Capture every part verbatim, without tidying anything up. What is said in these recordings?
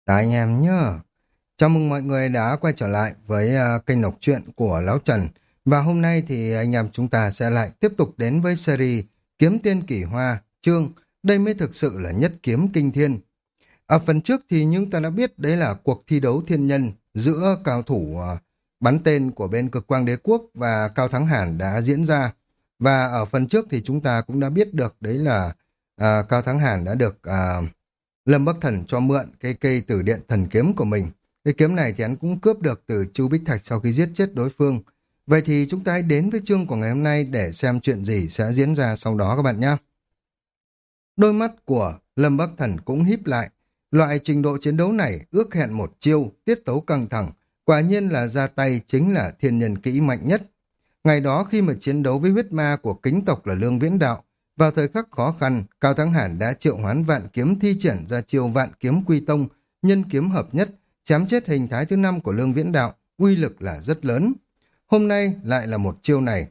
Chào anh em nhá. Chào mừng mọi người đã quay trở lại với à, kênh đọc truyện của Lão Trần. Và hôm nay thì anh em chúng ta sẽ lại tiếp tục đến với series Kiếm Tiên Kỳ Hoa, chương Đây mới thực sự là nhất kiếm kinh thiên. Ở phần trước thì chúng ta đã biết đấy là cuộc thi đấu thiên nhân giữa cao thủ à, bắn tên của bên Cực Quang Đế Quốc và Cao Thắng Hàn đã diễn ra. Và ở phần trước thì chúng ta cũng đã biết được đấy là à, Cao Thắng Hàn đã được à, Lâm Bắc Thần cho mượn cái cây tử điện thần kiếm của mình. Cái kiếm này thì hắn cũng cướp được từ Chu Bích Thạch sau khi giết chết đối phương. Vậy thì chúng ta hãy đến với chương của ngày hôm nay để xem chuyện gì sẽ diễn ra sau đó các bạn nhé. Đôi mắt của Lâm Bắc Thần cũng híp lại. Loại trình độ chiến đấu này ước hẹn một chiêu, tiết tấu căng thẳng. Quả nhiên là ra tay chính là thiên nhân kỹ mạnh nhất. Ngày đó khi mà chiến đấu với huyết ma của kính tộc là Lương Viễn Đạo, vào thời khắc khó khăn, Cao Thắng Hàn đã triệu hoán vạn kiếm thi triển ra chiêu vạn kiếm quy tông, nhân kiếm hợp nhất, chém chết hình thái thứ năm của Lương Viễn Đạo, uy lực là rất lớn. Hôm nay lại là một chiêu này.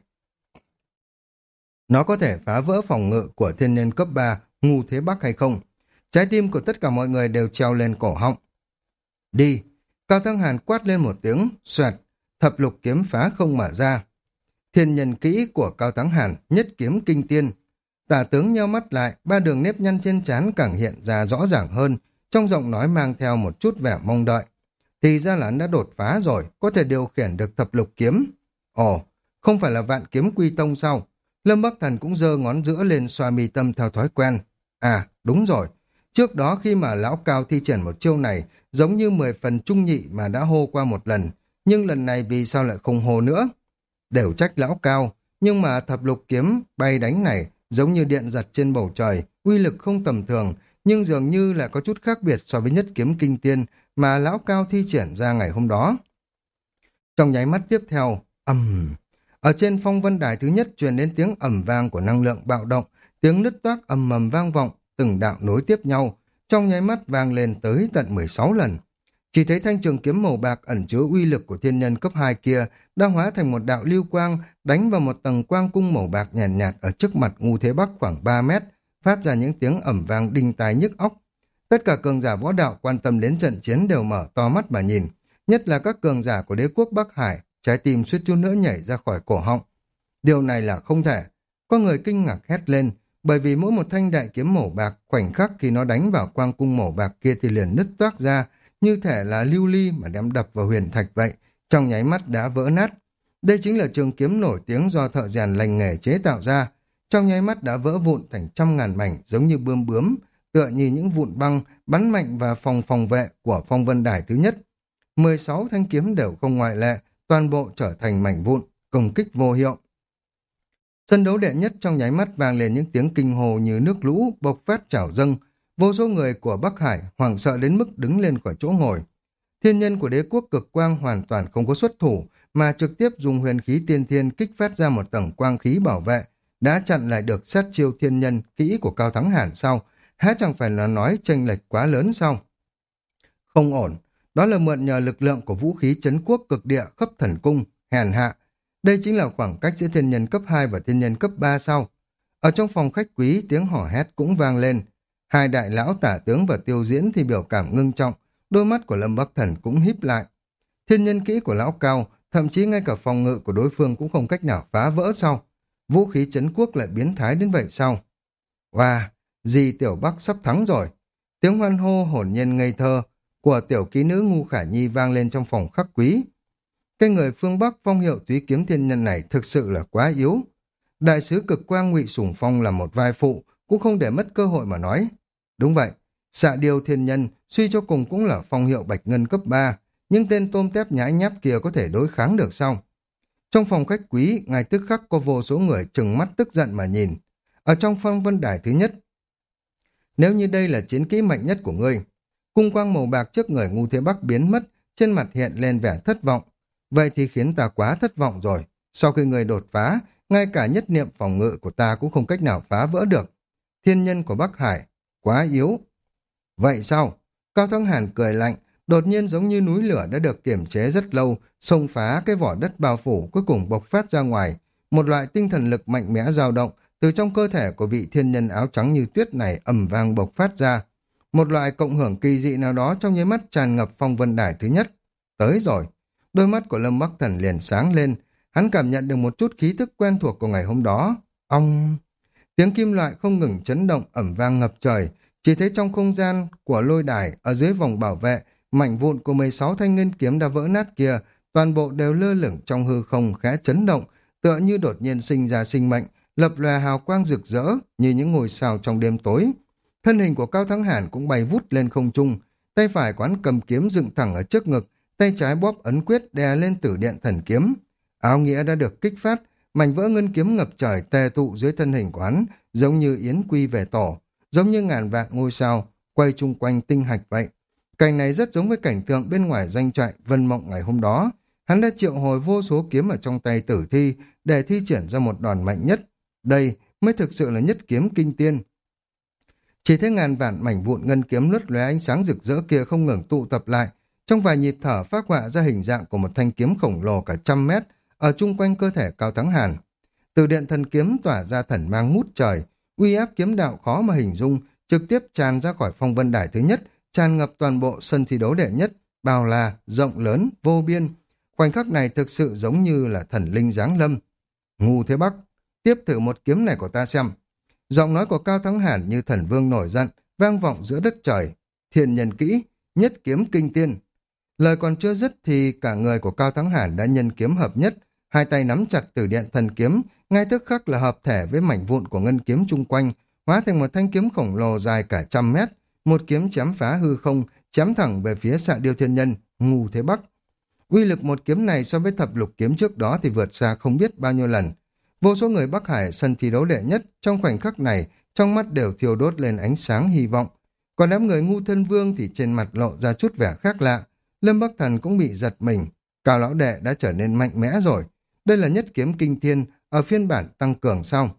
Nó có thể phá vỡ phòng ngự của thiên nhân cấp ba Ngu Thế Bắc hay không? Trái tim của tất cả mọi người đều treo lên cổ họng. Đi! Cao Thắng Hàn quát lên một tiếng, xoẹt, thập lục kiếm phá không mà ra. Thiên nhân kỹ của Cao Thắng Hàn, nhất kiếm kinh tiên. Tả tướng nheo mắt lại, ba đường nếp nhăn trên trán càng hiện ra rõ ràng hơn, trong giọng nói mang theo một chút vẻ mong đợi. Thì ra là hắn đã đột phá rồi, có thể điều khiển được thập lục kiếm. Ồ, không phải là vạn kiếm quy tông sao? Lâm Bắc Thần cũng giơ ngón giữa lên xoa mi tâm theo thói quen. À, đúng rồi. Trước đó khi mà lão Cao thi triển một chiêu này, giống như mười phần trung nhị mà đã hô qua một lần, nhưng lần này vì sao lại không hô nữa? Đều trách lão Cao, nhưng mà thập lục kiếm bay đánh này giống như điện giật trên bầu trời, uy lực không tầm thường, nhưng dường như lại có chút khác biệt so với nhất kiếm kinh tiên mà lão Cao thi triển ra ngày hôm đó. Trong nháy mắt tiếp theo, ầm, ở trên phong vân đài thứ nhất truyền đến tiếng ầm vang của năng lượng bạo động, tiếng nứt toác ầm ầm vang vọng, từng đạo nối tiếp nhau, trong nháy mắt vang lên tới tận mười sáu lần. Chỉ thấy thanh trường kiếm màu bạc ẩn chứa uy lực của thiên nhân cấp hai kia đã hóa thành một đạo lưu quang đánh vào một tầng quang cung màu bạc nhàn nhạt, nhạt ở trước mặt Ngu Thế Bắc khoảng ba mét, phát ra những tiếng ầm vang đinh tai nhức óc. Tất cả cường giả võ đạo quan tâm đến trận chiến đều mở to mắt mà nhìn, nhất là các cường giả của đế quốc Bắc Hải, trái tim suýt chút nữa nhảy ra khỏi cổ họng. Điều này là không thể. Có người kinh ngạc hét lên, bởi vì mỗi một thanh đại kiếm màu bạc khoảnh khắc khi nó đánh vào quang cung màu bạc kia thì liền nứt toác ra, như thể là lưu ly mà đem đập vào huyền thạch vậy, trong nháy mắt đã vỡ nát. Đây chính là trường kiếm nổi tiếng do thợ rèn lành nghề chế tạo ra, trong nháy mắt đã vỡ vụn thành trăm ngàn mảnh giống như bươm bướm, tựa như những vụn băng bắn mạnh vào phòng phòng vệ của phong vân đài thứ nhất. mười sáu thanh kiếm đều không ngoại lệ, toàn bộ trở thành mảnh vụn, công kích vô hiệu. Sân đấu đệ nhất trong nháy mắt vang lên những tiếng kinh hồ như nước lũ bộc phát trào dâng, vô số người của Bắc Hải hoảng sợ đến mức đứng lên khỏi chỗ ngồi. Thiên nhân của đế quốc Cực Quang hoàn toàn không có xuất thủ, mà trực tiếp dùng huyền khí tiên thiên kích phát ra một tầng quang khí bảo vệ, đã chặn lại được sát chiêu thiên nhân kỹ của Cao Thắng Hàn sau, há chẳng phải là nói chênh lệch quá lớn sao? Không ổn, đó là mượn nhờ lực lượng của vũ khí trấn quốc cực địa khắp thần cung, hèn hạ. Đây chính là khoảng cách giữa thiên nhân cấp hai và thiên nhân cấp ba sau. Ở trong phòng khách quý, tiếng hò hét cũng vang lên. Hai đại lão Tả Tướng và Tiêu Diễn thì biểu cảm ngưng trọng, đôi mắt của Lâm Bắc Thần cũng híp lại. Thiên nhân kỹ của lão Cao, thậm chí ngay cả phòng ngự của đối phương cũng không cách nào phá vỡ sau. Vũ khí trấn quốc lại biến thái đến vậy sao? Wow, dì Tiểu Bắc sắp thắng rồi. Tiếng hoan hô hồn nhiên ngây thơ của tiểu kỹ nữ Ngu Khả Nhi vang lên trong phòng khách quý. Cái người phương Bắc phong hiệu túy kiếm thiên nhân này thực sự là quá yếu. Đại sứ Cực Quang Ngụy Sủng Phong là một vai phụ, cũng không để mất cơ hội mà nói. Đúng vậy, xạ điêu thiên nhân suy cho cùng cũng là phong hiệu bạch ngân cấp ba, nhưng tên tôm tép nhãi nháp kia có thể đối kháng được sao? Trong phòng khách quý, ngay tức khắc có vô số người trừng mắt tức giận mà nhìn. Ở trong phong vân đài thứ nhất, nếu như đây là chiến kỹ mạnh nhất của ngươi, cung quang màu bạc trước người Ngu Thế Bắc biến mất, trên mặt hiện lên vẻ thất vọng. Vậy thì khiến ta quá thất vọng rồi. Sau khi người đột phá, ngay cả nhất niệm phòng ngự của ta cũng không cách nào phá vỡ được. Thiên nhân của Bắc Hải, quá yếu. Vậy sao? Cao Thắng Hàn cười lạnh, đột nhiên giống như núi lửa đã được kiềm chế rất lâu, xông phá cái vỏ đất bao phủ cuối cùng bộc phát ra ngoài. Một loại tinh thần lực mạnh mẽ dao động từ trong cơ thể của vị thiên nhân áo trắng như tuyết này ầm vang bộc phát ra. Một loại cộng hưởng kỳ dị nào đó trong nháy mắt tràn ngập phong vân đài thứ nhất. Tới rồi. Đôi mắt của Lâm Bắc Thần liền sáng lên. Hắn cảm nhận được một chút khí thức quen thuộc của ngày hôm đó. Ông... Tiếng kim loại không ngừng chấn động ẩm vang ngập trời. Chỉ thấy trong không gian của lôi đài, ở dưới vòng bảo vệ, mảnh vụn của mười sáu thanh ngân kiếm đã vỡ nát kia, toàn bộ đều lơ lửng trong hư không khẽ chấn động, tựa như đột nhiên sinh ra sinh mệnh, lập lòe hào quang rực rỡ như những ngôi sao trong đêm tối. Thân hình của Cao Thắng Hàn cũng bay vút lên không trung, tay phải quán cầm kiếm dựng thẳng ở trước ngực, tay trái bóp ấn quyết đè lên tử điện thần kiếm. Áo nghĩa đã được kích phát, mảnh vỡ ngân kiếm ngập trời tề tụ dưới thân hình quán, giống như yến quy về tổ, giống như ngàn vạn ngôi sao quay chung quanh tinh hạch vậy. Cảnh này rất giống với cảnh tượng bên ngoài doanh trại Vân Mộng ngày hôm đó. Hắn đã triệu hồi vô số kiếm ở trong tay Tử Thi để thi triển ra một đòn mạnh nhất. Đây mới thực sự là nhất kiếm kinh tiên. Chỉ thấy ngàn vạn mảnh vụn ngân kiếm lướt lóe ánh sáng rực rỡ kia không ngừng tụ tập lại, trong vài nhịp thở phác họa ra hình dạng của một thanh kiếm khổng lồ cả trăm mét ở chung quanh cơ thể Cao Thắng Hàn. Từ điện thần kiếm tỏa ra thần mang ngút trời, uy áp kiếm đạo khó mà hình dung, trực tiếp tràn ra khỏi phong vân đài thứ nhất, tràn ngập toàn bộ sân thi đấu đệ nhất, bao la, rộng lớn, vô biên. Khoảnh khắc này thực sự giống như là thần linh giáng lâm. Ngu Thế Bắc, tiếp thử một kiếm này của ta xem. Giọng nói của Cao Thắng Hàn như thần vương nổi giận, vang vọng giữa đất trời. Thiên nhân kỹ, nhất kiếm kinh tiên. Lời còn chưa dứt thì cả người của Cao Thắng Hàn đã nhân kiếm hợp nhất, hai tay nắm chặt Tử điện thần kiếm, ngay tức khắc là hợp thể với mảnh vụn của ngân kiếm chung quanh, hóa thành một thanh kiếm khổng lồ dài cả trăm mét, một kiếm chém phá hư không, chém thẳng về phía Xạ Điêu Thiên Nhân, Ngu Thế Bắc. Uy lực một kiếm này so với thập lục kiếm trước đó thì vượt xa không biết bao nhiêu lần. Vô số người Bắc Hải sân thi đấu đệ nhất trong khoảnh khắc này, trong mắt đều thiêu đốt lên ánh sáng hy vọng. Còn đám người Ngu Thân Vương thì trên mặt lộ ra chút vẻ khác lạ. Lâm Bắc Thần cũng bị giật mình. Cao lão đệ đã trở nên mạnh mẽ rồi. Đây là nhất kiếm kinh thiên ở phiên bản tăng cường sau.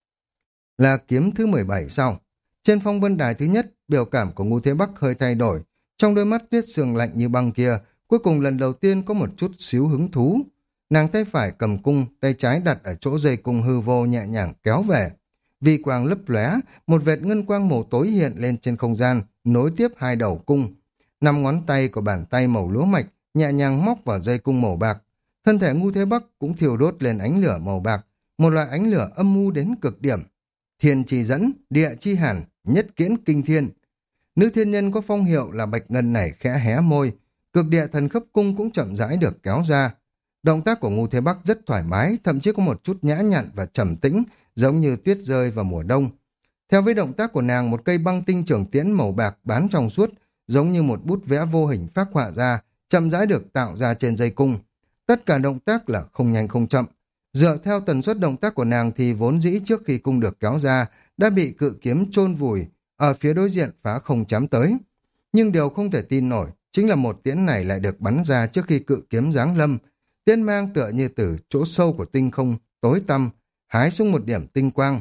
Là kiếm thứ mười bảy sau. Trên phong vân đài thứ nhất, biểu cảm của Ngu Thế Bắc hơi thay đổi. Trong đôi mắt tuyết sương lạnh như băng kia, cuối cùng lần đầu tiên có một chút xíu hứng thú. Nàng tay phải cầm cung, tay trái đặt ở chỗ dây cung hư vô nhẹ nhàng kéo về. Vi quang lấp lóe, một vệt ngân quang màu tối hiện lên trên không gian, nối tiếp hai đầu cung. Năm ngón tay của bàn tay màu lúa mạch nhẹ nhàng móc vào dây cung màu bạc. Thân thể Ngu Thế Bắc cũng thiêu đốt lên ánh lửa màu bạc, một loại ánh lửa âm mưu đến cực điểm. Thiên chi dẫn, địa chi hàn, nhất kiến kinh thiên. Nữ thiên nhân có phong hiệu là bạch ngân này khẽ hé môi, cực địa thần khấp cung cũng chậm rãi được kéo ra. Động tác của Ngu Thế Bắc rất thoải mái, thậm chí có một chút nhã nhặn và trầm tĩnh, giống như tuyết rơi vào mùa đông. Theo với động tác của nàng, một cây băng tinh trường tiễn màu bạc bán trong suốt, giống như một bút vẽ vô hình phác họa ra, chậm rãi được tạo ra trên dây cung. Tất cả động tác là không nhanh không chậm. Dựa theo tần suất động tác của nàng thì vốn dĩ trước khi cung được kéo ra, đã bị cự kiếm chôn vùi, ở phía đối diện phá không chém tới. Nhưng điều không thể tin nổi, chính là một tiễn này lại được bắn ra trước khi cự kiếm giáng lâm. Tiễn mang tựa như từ chỗ sâu của tinh không, tối tăm, hái xuống một điểm tinh quang.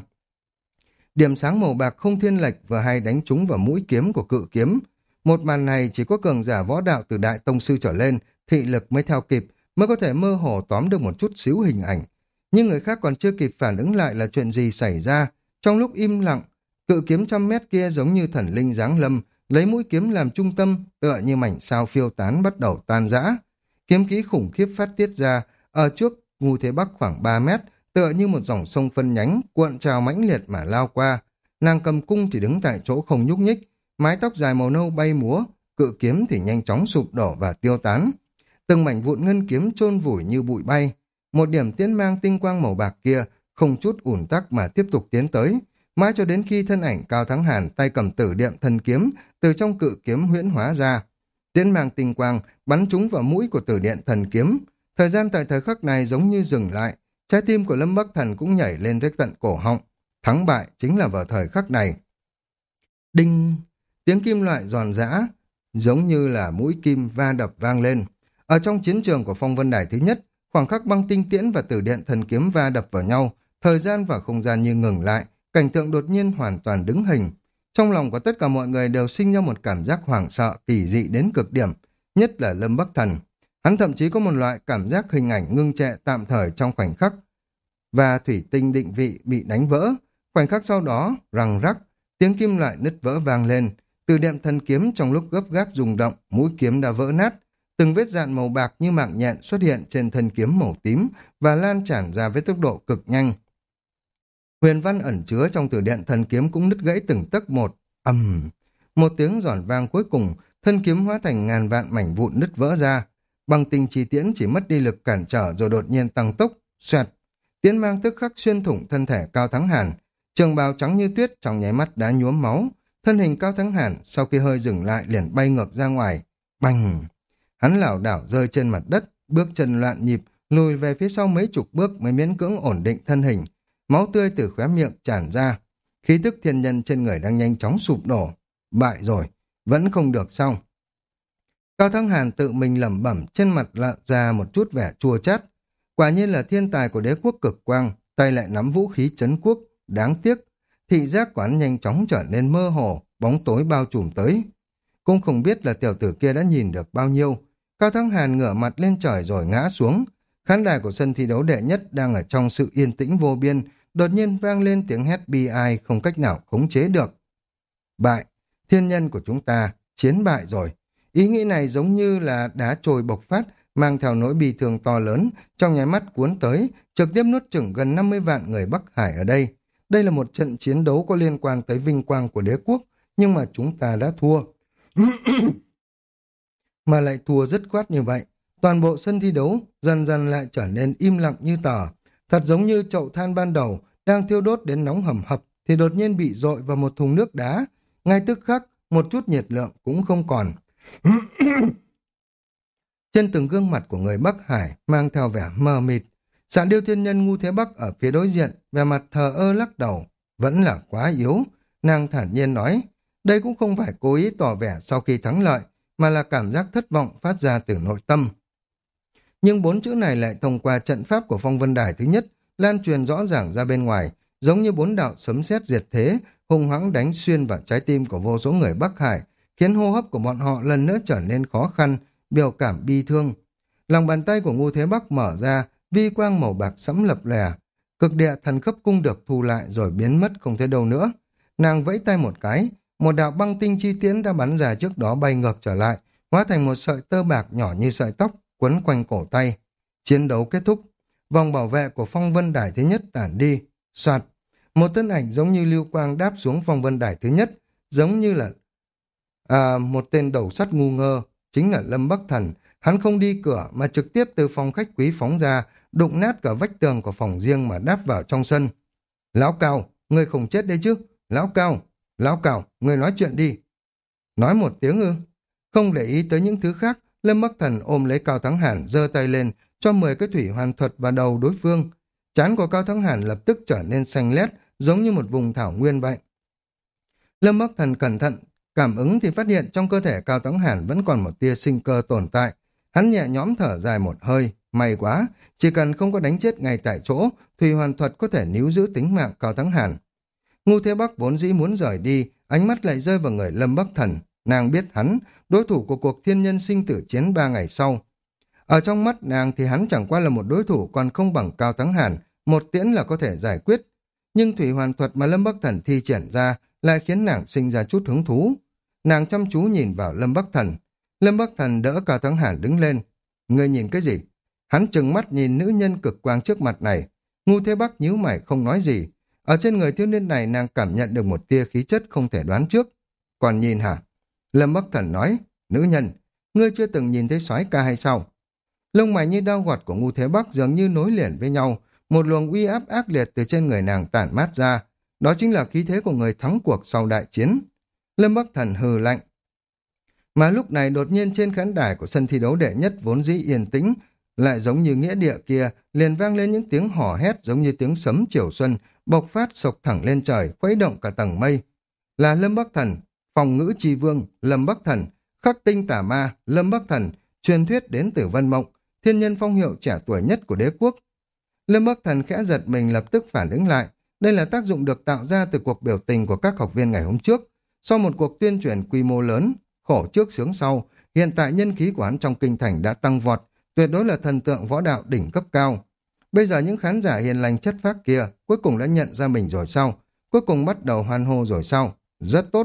Điểm sáng màu bạc không thiên lệch vừa hay đánh trúng vào mũi kiếm của cự kiếm. Một màn này chỉ có cường giả võ đạo từ đại tông sư trở lên, thị lực mới theo kịp, mới có thể mơ hồ tóm được một chút xíu hình ảnh. Nhưng người khác còn chưa kịp phản ứng lại là chuyện gì xảy ra. Trong lúc im lặng, cự kiếm trăm mét kia giống như thần linh giáng lâm, lấy mũi kiếm làm trung tâm, tựa như mảnh sao phiêu tán bắt đầu tan rã. Kiếm khí khủng khiếp phát tiết ra, ở trước Ngu Thế Bắc khoảng ba mét, tựa như một dòng sông phân nhánh, cuộn trào mãnh liệt mà lao qua. Nàng cầm cung thì đứng tại chỗ không nhúc nhích, mái tóc dài màu nâu bay múa, cự kiếm thì nhanh chóng sụp đổ và tiêu tán. Từng mảnh vụn ngân kiếm chôn vùi như bụi bay. Một điểm tiến mang tinh quang màu bạc kia không chút ủn tắc mà tiếp tục tiến tới, mãi cho đến khi thân ảnh Cao Thắng Hàn tay cầm tử điện thần kiếm từ trong cự kiếm huyễn hóa ra. Tiến mang tinh quang bắn trúng vào mũi của tử điện thần kiếm. Thời gian tại thời khắc này giống như dừng lại, trái tim của Lâm Bắc Thần cũng nhảy lên tới tận cổ họng. Thắng bại chính là vào thời khắc này. Đinh! Tiếng kim loại giòn giã, giống như là mũi kim va đập vang lên. Ở trong chiến trường của phong vân đài thứ nhất, khoảng khắc băng tinh tiễn và tử điện thần kiếm va đập vào nhau, thời gian và không gian như ngừng lại, cảnh tượng đột nhiên hoàn toàn đứng hình. Trong lòng của tất cả mọi người đều sinh ra một cảm giác hoảng sợ kỳ dị đến cực điểm, nhất là Lâm Bắc Thần. Hắn thậm chí có một loại cảm giác hình ảnh ngưng trệ tạm thời trong khoảnh khắc. Và thủy tinh định vị bị đánh vỡ. Khoảnh khắc sau đó, răng rắc, tiếng kim loại nứt vỡ vang lên. Từ đệm thần kiếm trong lúc gấp gáp rung động, mũi kiếm đã vỡ nát. Từng vết dạn màu bạc như mạng nhện xuất hiện trên thân kiếm màu tím và lan tràn ra với tốc độ cực nhanh. Huyền văn ẩn chứa trong từ điện thần kiếm cũng nứt gãy từng tấc một. Ầm, một tiếng giòn vang cuối cùng, thân kiếm hóa thành ngàn vạn mảnh vụn nứt vỡ ra. Băng tinh chi tiễn chỉ mất đi lực cản trở rồi đột nhiên tăng tốc, xoẹt. Tiễn mang tức khắc xuyên thủng thân thể Cao Thắng Hàn. Trường bào trắng như tuyết trong nháy mắt đã nhuốm máu. Thân hình Cao Thắng Hàn sau khi hơi dừng lại liền bay ngược ra ngoài. Bành! Hắn lảo đảo rơi trên mặt đất, bước chân loạn nhịp, lùi về phía sau mấy chục bước mới miễn cưỡng ổn định thân hình. Máu tươi từ khóe miệng tràn ra. Khí tức thiên nhân trên người đang nhanh chóng sụp đổ. Bại rồi, vẫn không được sao? Cao Thắng Hàn tự mình lẩm bẩm, trên mặt lạ ra một chút vẻ chua chát. Quả nhiên là thiên tài của đế quốc cực quang, tay lại nắm vũ khí trấn quốc, đáng tiếc. Thị giác quán nhanh chóng trở nên mơ hồ, bóng tối bao trùm tới. Cũng không biết là tiểu tử kia đã nhìn được bao nhiêu. Cao Thắng Hàn ngửa mặt lên trời rồi ngã xuống. Khán đài của sân thi đấu đệ nhất đang ở trong sự yên tĩnh vô biên, đột nhiên vang lên tiếng hét bi ai không cách nào khống chế được. Bại, thiên nhân của chúng ta, chiến bại rồi. Ý nghĩ này giống như là đá trồi bộc phát, mang theo nỗi bi thương to lớn, trong nháy mắt cuốn tới, trực tiếp nuốt chửng gần năm mươi vạn người Bắc Hải ở đây. Đây là một trận chiến đấu có liên quan tới vinh quang của đế quốc, nhưng mà chúng ta đã thua. Mà lại thua dứt khoát như vậy. Toàn bộ sân thi đấu dần dần lại trở nên im lặng như tờ. Thật giống như chậu than ban đầu đang thiêu đốt đến nóng hầm hập thì đột nhiên bị dội vào một thùng nước đá. Ngay tức khắc, một chút nhiệt lượng cũng không còn. Trên từng gương mặt của người Bắc Hải mang theo vẻ mờ mịt. Xạ Điêu Thiên Nhân Ngu Thế Bắc ở phía đối diện, vẻ mặt thờ ơ lắc đầu. Vẫn là quá yếu. Nàng thản nhiên nói, đây cũng không phải cố ý tỏ vẻ sau khi thắng lợi, mà là cảm giác thất vọng phát ra từ nội tâm. Nhưng bốn chữ này lại thông qua trận pháp của phong vân đài thứ nhất, lan truyền rõ ràng ra bên ngoài, giống như bốn đạo sấm sét diệt thế, hung hãng đánh xuyên vào trái tim của vô số người Bắc Hải, khiến hô hấp của bọn họ lần nữa trở nên khó khăn, biểu cảm bi thương. Lòng bàn tay của Ngu Thế Bắc mở ra, vi quang màu bạc sẫm lập lè, cực địa thần cấp cung được thu lại rồi biến mất không thấy đâu nữa. Nàng vẫy tay một cái, một đạo băng tinh chi tiễn đã bắn ra trước đó bay ngược trở lại, hóa thành một sợi tơ bạc nhỏ như sợi tóc, quấn quanh cổ tay. Chiến đấu kết thúc, vòng bảo vệ của phong vân đài thứ nhất tản đi, soạt. Một thân ảnh giống như lưu quang đáp xuống phong vân đài thứ nhất, giống như là à, một tên đầu sắt ngu ngơ, chính là Lâm Bắc Thần. Hắn không đi cửa mà trực tiếp từ phòng khách quý phóng ra, đụng nát cả vách tường của phòng riêng mà đáp vào trong sân. Lão Cao, ngươi không chết đấy chứ? Lão Cao, Lão Cao, ngươi nói chuyện đi. Nói một tiếng ư? Không để ý tới những thứ khác, Lâm Bắc Thần ôm lấy Cao Thắng Hàn, giơ tay lên, cho mười cái thủy hoàn thuật vào đầu đối phương. Trán của Cao Thắng Hàn lập tức trở nên xanh lét, giống như một vùng thảo nguyên vậy. Lâm Bắc Thần cẩn thận, cảm ứng thì phát hiện trong cơ thể Cao Thắng Hàn vẫn còn một tia sinh cơ tồn tại. Hắn nhẹ nhõm thở dài một hơi, may quá, chỉ cần không có đánh chết ngay tại chỗ, thủy hoàn thuật có thể níu giữ tính mạng Cao Thắng Hàn. Ngu Thế Bắc vốn dĩ muốn rời đi, ánh mắt lại rơi vào người Lâm Bắc Thần. Nàng biết hắn, đối thủ của cuộc thiên nhân sinh tử chiến ba ngày sau. Ở trong mắt nàng thì hắn chẳng qua là một đối thủ còn không bằng Cao Thắng Hàn, một tiễn là có thể giải quyết. Nhưng thủy hoàn thuật mà Lâm Bắc Thần thi triển ra lại khiến nàng sinh ra chút hứng thú. Nàng chăm chú nhìn vào Lâm Bắc Thần. Lâm Bắc Thần đỡ Cao Thắng Hàn đứng lên. Ngươi nhìn cái gì? Hắn trừng mắt nhìn nữ nhân cực quang trước mặt này. Ngu Thế Bắc nhíu mày không nói gì. Ở trên người thiếu niên này nàng cảm nhận được một tia khí chất không thể đoán trước. Còn nhìn hả? Lâm Bắc Thần nói, nữ nhân, ngươi chưa từng nhìn thấy soái ca hay sao? Lông mày như đao gọt của Ngu Thế Bắc dường như nối liền với nhau, một luồng uy áp ác liệt từ trên người nàng tản mát ra. Đó chính là khí thế của người thắng cuộc sau đại chiến. Lâm Bắc Thần hừ lạnh. Mà lúc này đột nhiên trên khán đài của sân thi đấu đệ nhất vốn dĩ yên tĩnh, lại giống như nghĩa địa kia, liền vang lên những tiếng hò hét giống như tiếng sấm chiều xuân, bộc phát sộc thẳng lên trời, khuấy động cả tầng mây. Là Lâm Bắc Thần, phòng ngữ chi vương, Lâm Bắc Thần, khắc tinh tà ma, Lâm Bắc Thần, truyền thuyết đến từ Vân Mộng, thiên nhân phong hiệu trẻ tuổi nhất của đế quốc. Lâm Bắc Thần khẽ giật mình lập tức phản ứng lại. Đây là tác dụng được tạo ra từ cuộc biểu tình của các học viên ngày hôm trước. Sau một cuộc tuyên truyền quy mô lớn, khổ trước sướng sau, hiện tại nhân khí của hắn trong kinh thành đã tăng vọt, tuyệt đối là thần tượng võ đạo đỉnh cấp cao. Bây giờ những khán giả hiền lành chất phác kia cuối cùng đã nhận ra mình rồi sao? Cuối cùng bắt đầu hoan hô rồi sao? Rất tốt.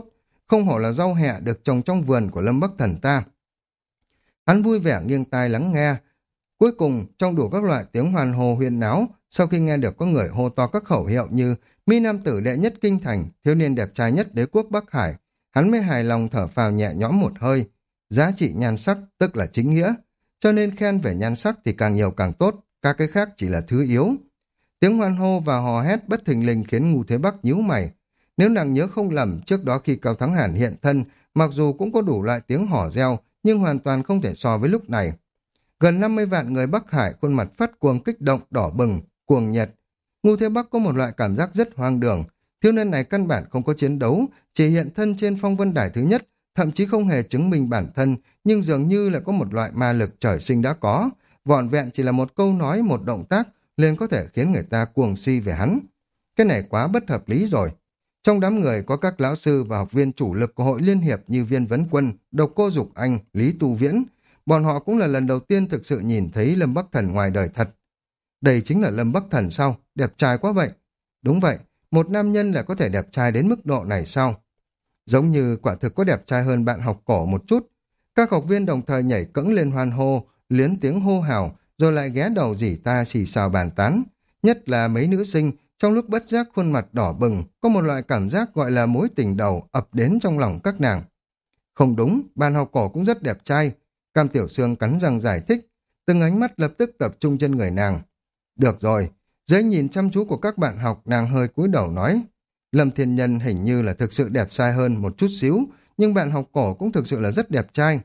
không hổ là rau hẹ được trồng trong vườn của Lâm Bắc Thần ta. Hắn vui vẻ nghiêng tai lắng nghe. Cuối cùng, trong đủ các loại tiếng hoàn hồ huyên náo, sau khi nghe được có người hô to các khẩu hiệu như mi nam tử đệ nhất kinh thành, thiếu niên đẹp trai nhất đế quốc Bắc Hải, hắn mới hài lòng thở phào nhẹ nhõm một hơi. Giá trị nhan sắc tức là chính nghĩa, cho nên khen về nhan sắc thì càng nhiều càng tốt, các cái khác chỉ là thứ yếu. Tiếng hoan hô và hò hét bất thình lình khiến Ngưu Thế Bắc nhíu mày. Nếu nàng nhớ không lầm, trước đó khi Cao Thắng Hàn hiện thân, mặc dù cũng có đủ loại tiếng hò reo, nhưng hoàn toàn không thể so với lúc này. Gần năm mươi vạn người Bắc Hải khuôn mặt phát cuồng kích động, đỏ bừng, cuồng nhiệt. Ngưu Thế Bắc có một loại cảm giác rất hoang đường. Thiếu niên này căn bản không có chiến đấu, chỉ hiện thân trên phong vân đài thứ nhất, thậm chí không hề chứng minh bản thân, nhưng dường như là có một loại ma lực trời sinh đã có. Vỏn vẹn chỉ là một câu nói, một động tác, liền có thể khiến người ta cuồng si về hắn. Cái này quá bất hợp lý rồi. Trong đám người có các lão sư và học viên chủ lực của hội liên hiệp như Viên Vấn Quân, Độc Cô Dục Anh, Lý Tu Viễn. Bọn họ cũng là lần đầu tiên thực sự nhìn thấy Lâm Bắc Thần ngoài đời thật. Đây chính là Lâm Bắc Thần sao? Đẹp trai quá vậy. Đúng vậy, một nam nhân lại có thể đẹp trai đến mức độ này sao? Giống như quả thực có đẹp trai hơn bạn học cổ một chút. Các học viên đồng thời nhảy cẫng lên hoan hô, liến tiếng hô hào, rồi lại ghé đầu rỉ ta xì xào bàn tán. Nhất là mấy nữ sinh, trong lúc bất giác khuôn mặt đỏ bừng, có một loại cảm giác gọi là mối tình đầu ập đến trong lòng các nàng. Không đúng, bạn học cổ cũng rất đẹp trai. Cam Tiểu Sương cắn răng giải thích, từng ánh mắt lập tức tập trung trên người nàng. Được rồi, dưới nhìn chăm chú của các bạn học, nàng hơi cúi đầu nói, Lâm Thiên Nhân hình như là thực sự đẹp trai hơn một chút xíu, nhưng bạn học cổ cũng thực sự là rất đẹp trai.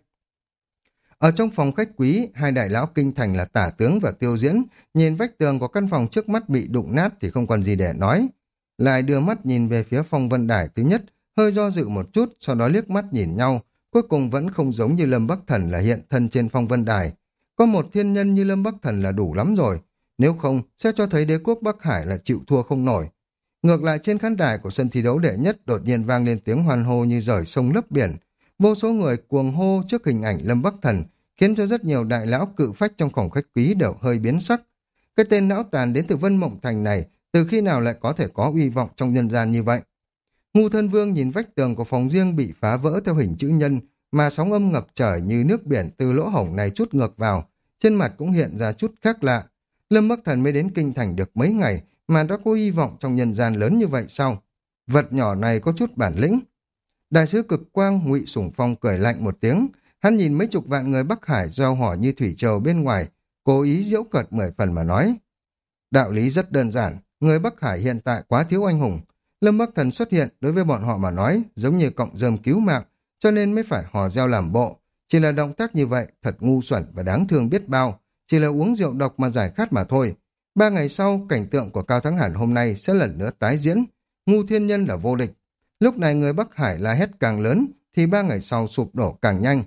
Ở trong phòng khách quý, hai đại lão kinh thành là Tả Tướng và Tiêu Diễn, nhìn vách tường của căn phòng trước mắt bị đụng nát thì không còn gì để nói. Lại đưa mắt nhìn về phía phong vân đài thứ nhất, hơi do dự một chút, sau đó liếc mắt nhìn nhau, cuối cùng vẫn không giống như Lâm Bắc Thần là hiện thân trên phong vân đài. Có một thiên nhân như Lâm Bắc Thần là đủ lắm rồi, nếu không sẽ cho thấy đế quốc Bắc Hải là chịu thua không nổi. Ngược lại trên khán đài của sân thi đấu đệ nhất đột nhiên vang lên tiếng hoan hô như rời sông lấp biển. Vô số người cuồng hô trước hình ảnh Lâm Bắc Thần, khiến cho rất nhiều đại lão cự phách trong phòng khách quý đều hơi biến sắc. Cái tên não tàn đến từ Vân Mộng Thành này, từ khi nào lại có thể có uy vọng trong nhân gian như vậy? Ngu Thân Vương nhìn vách tường của phòng riêng bị phá vỡ theo hình chữ nhân, mà sóng âm ngập trời như nước biển từ lỗ hổng này chút ngược vào, trên mặt cũng hiện ra chút khác lạ. Lâm Bắc Thần mới đến kinh thành được mấy ngày mà đã có hy vọng trong nhân gian lớn như vậy sao? Vật nhỏ này có chút bản lĩnh. Đại sứ Cực Quang Ngụy Sủng Phong cười lạnh một tiếng, hắn nhìn mấy chục vạn người Bắc Hải reo hò như thủy triều bên ngoài, cố ý giễu cợt mười phần mà nói. Đạo lý rất đơn giản, người Bắc Hải hiện tại quá thiếu anh hùng. Lâm Bắc Thần xuất hiện đối với bọn họ mà nói giống như cọng rơm cứu mạng, cho nên mới phải hò reo làm bộ. Chỉ là động tác như vậy thật ngu xuẩn và đáng thương biết bao, chỉ là uống rượu độc mà giải khát mà thôi. Ba ngày sau, cảnh tượng của Cao Thắng Hàn hôm nay sẽ lần nữa tái diễn. Ngu Thiên Nhân là vô địch. Lúc này người Bắc Hải la hét càng lớn, thì ba ngày sau sụp đổ càng nhanh.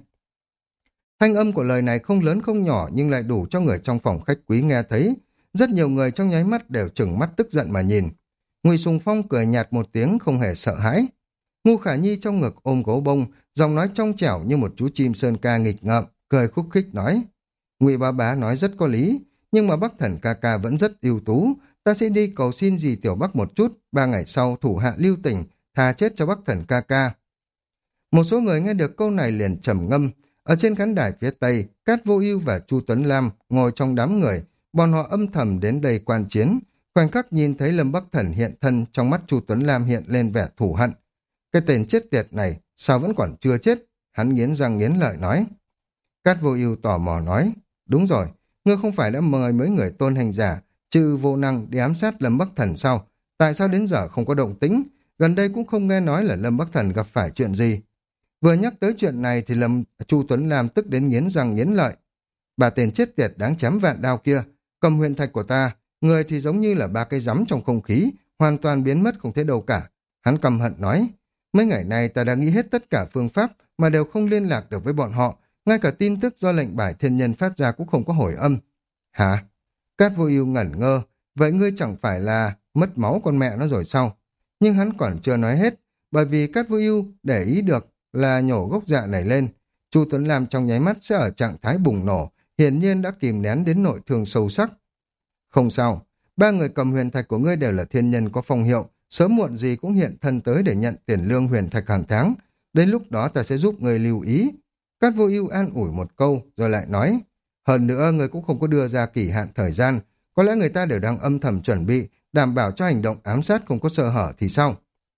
Thanh âm của lời này không lớn không nhỏ nhưng lại đủ cho người trong phòng khách quý nghe thấy. Rất nhiều người trong nháy mắt đều trừng mắt tức giận mà nhìn. Ngụy Sùng Phong cười nhạt một tiếng không hề sợ hãi. Ngu Khả Nhi trong ngực ôm gấu bông, giọng nói trong trẻo như một chú chim sơn ca nghịch ngợm, cười khúc khích nói. Ngụy Bá Bá nói rất có lý, nhưng mà Bắc Thần ca ca vẫn rất ưu tú, ta sẽ đi cầu xin dì Tiểu Bắc một chút, ba ngày sau thủ hạ lưu tình, tha chết cho Bắc Thần ca ca. Một số người nghe được câu này liền trầm ngâm. Ở trên khán đài phía tây, Cát Vô Ưu và Chu Tuấn Lam ngồi trong đám người, bọn họ âm thầm đến đây quan chiến. Khoảnh khắc nhìn thấy Lâm Bắc Thần hiện thân, trong mắt Chu Tuấn Lam hiện lên vẻ thù hận. Cái tên chết tiệt này sao vẫn còn chưa chết? Hắn nghiến răng nghiến lợi nói. Cát Vô Ưu tò mò nói, đúng rồi, ngươi không phải đã mời mấy người tôn hành giả trừ vô năng đi ám sát Lâm Bắc Thần sao? Tại sao đến giờ không có động tĩnh? Gần đây cũng không nghe nói là Lâm Bắc Thần gặp phải chuyện gì. Vừa nhắc tới chuyện này thì Lâm Chu Tuấn Lam tức đến nghiến răng nghiến lợi. Bà tên chết tiệt đáng chém vạn đao kia, cầm huyền thạch của ta, người thì giống như là ba cây rắm trong không khí, hoàn toàn biến mất không thấy đâu cả. Hắn căm hận nói, mấy ngày nay ta đã nghĩ hết tất cả phương pháp mà đều không liên lạc được với bọn họ, ngay cả tin tức do lệnh bài thiên nhân phát ra cũng không có hồi âm. Hả? Cát Vô Ưu ngẩn ngơ, vậy ngươi chẳng phải là mất máu con mẹ nó rồi sao? Nhưng hắn còn chưa nói hết, bởi vì Cát Vô Ưu để ý được là nhổ gốc dạ này lên. Chu Tuấn Lam trong nháy mắt sẽ ở trạng thái bùng nổ, hiển nhiên đã kìm nén đến nội thương sâu sắc. Không sao, ba người cầm huyền thạch của ngươi đều là thiên nhân có phong hiệu, sớm muộn gì cũng hiện thân tới để nhận tiền lương huyền thạch hàng tháng. Đến lúc đó ta sẽ giúp người lưu ý. Cát Vô Ưu an ủi một câu, rồi lại nói, hơn nữa người cũng không có đưa ra kỳ hạn thời gian, có lẽ người ta đều đang âm thầm chuẩn bị, đảm bảo cho hành động ám sát không có sơ hở thì sao?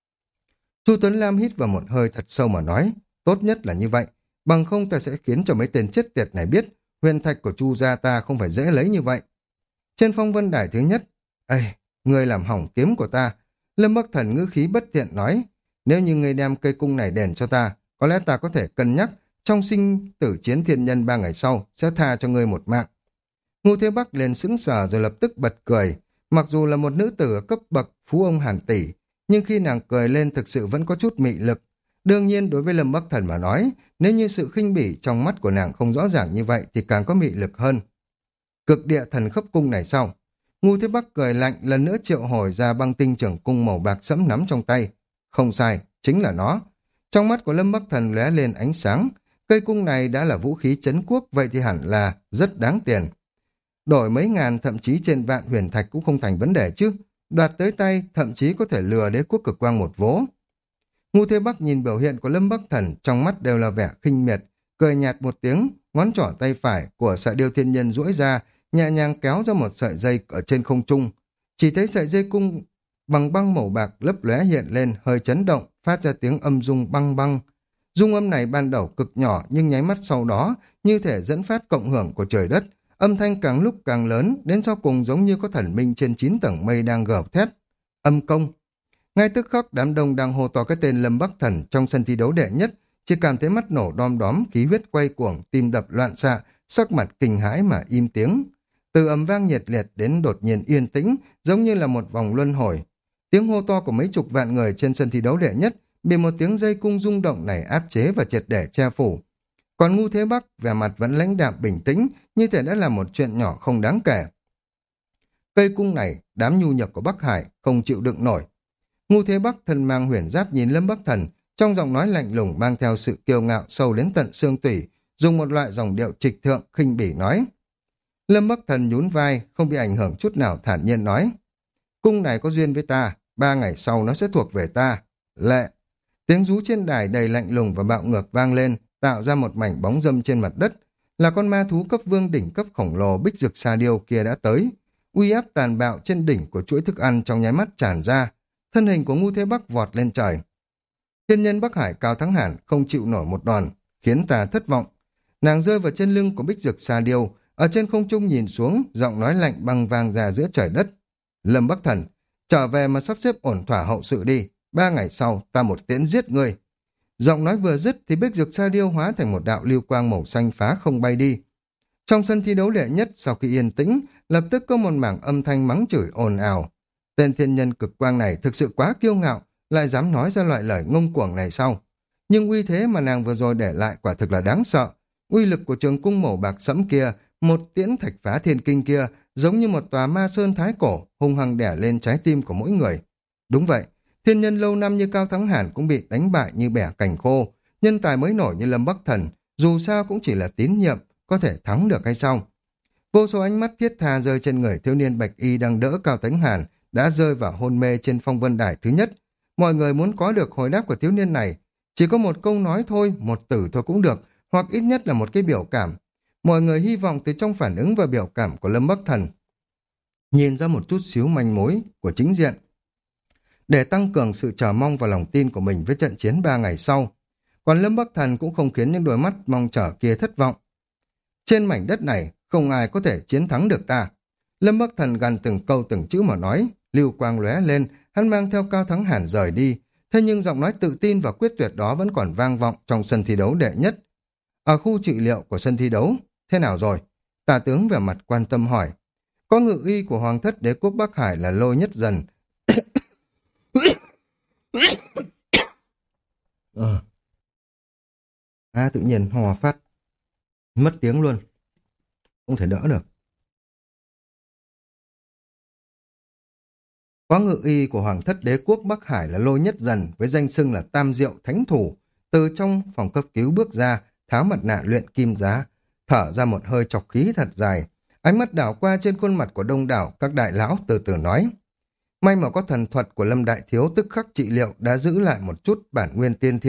Chu Tuấn Lam hít vào một hơi thật sâu mà nói, tốt nhất là như vậy, bằng không ta sẽ khiến cho mấy tên chết tiệt này biết, huyền thạch của Chu gia ta không phải dễ lấy như vậy. Trên phong vân đài thứ nhất, ê, ngươi làm hỏng kiếm của ta. Lâm Bắc Thần ngữ khí bất thiện nói, nếu như ngươi đem cây cung này đền cho ta, có lẽ ta có thể cân nhắc, trong sinh tử chiến thiên nhân ba ngày sau, sẽ tha cho ngươi một mạng. Ngô Thế Bắc lên sững sờ rồi lập tức bật cười, mặc dù là một nữ tử ở cấp bậc phú ông hàng tỷ, nhưng khi nàng cười lên thực sự vẫn có chút mị lực. Đương nhiên đối với Lâm Bắc Thần mà nói, nếu như sự khinh bỉ trong mắt của nàng không rõ ràng như vậy thì càng có mị lực hơn. Cực địa thần khấp cung này sau. Ngô Thế Bắc cười lạnh lần nữa triệu hồi ra băng tinh trưởng cung màu bạc sẫm nắm trong tay. Không sai, chính là nó. Trong mắt của Lâm Bắc Thần lóe lên ánh sáng. Cây cung này đã là vũ khí trấn quốc, vậy thì hẳn là rất đáng tiền. Đổi mấy ngàn thậm chí trên vạn huyền thạch cũng không thành vấn đề chứ. Đoạt tới tay thậm chí có thể lừa đế quốc cực quang một vố. Ngô Thế Bắc nhìn biểu hiện của Lâm Bắc Thần, trong mắt đều là vẻ khinh miệt, cười nhạt một tiếng, ngón trỏ tay phải của Sạ Điêu Thiên Nhân duỗi ra, nhẹ nhàng kéo ra một sợi dây ở trên không trung. Chỉ thấy sợi dây cung bằng băng màu bạc lấp lóe hiện lên, hơi chấn động, phát ra tiếng âm rung băng băng. Rung âm này ban đầu cực nhỏ nhưng nháy mắt sau đó như thể dẫn phát cộng hưởng của trời đất, âm thanh càng lúc càng lớn, đến sau cùng giống như có thần minh trên chín tầng mây đang gào thét. Âm công. Ngay tức khắc đám đông đang hô to cái tên Lâm Bắc Thần trong sân thi đấu đệ nhất, chỉ cảm thấy mắt nổ đom đóm, khí huyết quay cuồng, tim đập loạn xạ, sắc mặt kinh hãi mà im tiếng. Từ ầm vang nhiệt liệt đến đột nhiên yên tĩnh, giống như là một vòng luân hồi. Tiếng hô to của mấy chục vạn người trên sân thi đấu đệ nhất bị một tiếng dây cung rung động này áp chế và triệt để che phủ. Còn Ngô Thế Bắc vẻ mặt vẫn lãnh đạm bình tĩnh, như thể đã là một chuyện nhỏ không đáng kể. Cây cung này, đám nhu nhược của Bắc Hải không chịu đựng nổi. Ngô Thế Bắc thân mang huyền giáp nhìn Lâm Bắc Thần, trong giọng nói lạnh lùng mang theo sự kiêu ngạo sâu đến tận xương tủy, dùng một loại dòng điệu trịch thượng khinh bỉ nói. Lâm Bắc Thần nhún vai, không bị ảnh hưởng chút nào, thản nhiên nói. Cung này có duyên với ta, ba ngày sau nó sẽ thuộc về ta. Lệ. Tiếng rú trên đài đầy lạnh lùng và bạo ngược vang lên, tạo ra một mảnh bóng râm trên mặt đất. Là con ma thú cấp vương đỉnh cấp khổng lồ Bích Dực Sa Điêu kia đã tới. Uy áp tàn bạo trên đỉnh của chuỗi thức ăn trong nháy mắt tràn ra. Thân hình của Ngô Thế Bắc vọt lên trời. Thiên nhân Bắc Hải Cao Thắng Hàn không chịu nổi một đòn, khiến ta thất vọng. Nàng rơi vào trên lưng của Bích Dực Sa Điêu, ở trên không trung nhìn xuống, giọng nói lạnh băng vang ra giữa trời đất. Lâm Bắc Thần, trở về mà sắp xếp ổn thỏa hậu sự đi, ba ngày sau ta một tiễn giết ngươi. Giọng nói vừa dứt thì Bích Dực Sa Điêu hóa thành một đạo lưu quang màu xanh phá không bay đi. Trong sân thi đấu đệ nhất sau khi yên tĩnh, lập tức có một mảng âm thanh mắng chửi ồn ào. Tên thiên nhân cực quang này thực sự quá kiêu ngạo, lại dám nói ra loại lời ngông cuồng này sau. Nhưng uy thế mà nàng vừa rồi để lại quả thực là đáng sợ. Uy lực của trường cung màu bạc sẫm kia, một tiễn thạch phá thiên kinh kia, giống như một tòa ma sơn thái cổ, hung hăng đẻ lên trái tim của mỗi người. Đúng vậy, thiên nhân lâu năm như Cao Thắng Hàn cũng bị đánh bại như bẻ cành khô. Nhân tài mới nổi như Lâm Bắc Thần, dù sao cũng chỉ là tín nhiệm, có thể thắng được hay sao? Vô số ánh mắt thiết tha rơi trên người thiếu niên bạch y đang đỡ Cao Thắng Hàn, đã rơi vào hôn mê trên phong vân đài thứ nhất. Mọi người muốn có được hồi đáp của thiếu niên này, chỉ có một câu nói thôi, một từ thôi cũng được, hoặc ít nhất là một cái biểu cảm. Mọi người hy vọng từ trong phản ứng và biểu cảm của Lâm Bắc Thần nhìn ra một chút xíu manh mối của chính diện, để tăng cường sự chờ mong và lòng tin của mình với trận chiến ba ngày sau. Còn Lâm Bắc Thần cũng không khiến những đôi mắt mong chờ kia thất vọng. Trên mảnh đất này, không ai có thể chiến thắng được ta. Lâm Bắc Thần gằn từng câu từng chữ mà nói, lưu quang lóe lên, hắn mang theo Cao Thắng Hàn rời đi. Thế nhưng giọng nói tự tin và quyết tuyệt đó vẫn còn vang vọng trong sân thi đấu đệ nhất. Ở khu trị liệu của sân thi đấu, thế nào rồi? Tả tướng vẻ mặt quan tâm hỏi. Có ngự y của Hoàng thất đế quốc Bắc Hải là Lôi Nhất Dần. ờ. À tự nhiên hò phát. Mất tiếng luôn. Không thể đỡ được. Có ngự y của Hoàng thất đế quốc Bắc Hải là Lôi Nhất Dần với danh xưng là Tam Diệu Thánh Thủ. Từ trong phòng cấp cứu bước ra, tháo mặt nạ luyện kim giá, thở ra một hơi chọc khí thật dài. Ánh mắt đảo qua trên khuôn mặt của đông đảo các đại lão, từ từ nói. May mà có thần thuật của Lâm Đại Thiếu tức khắc trị liệu đã giữ lại một chút bản nguyên tiên thiên,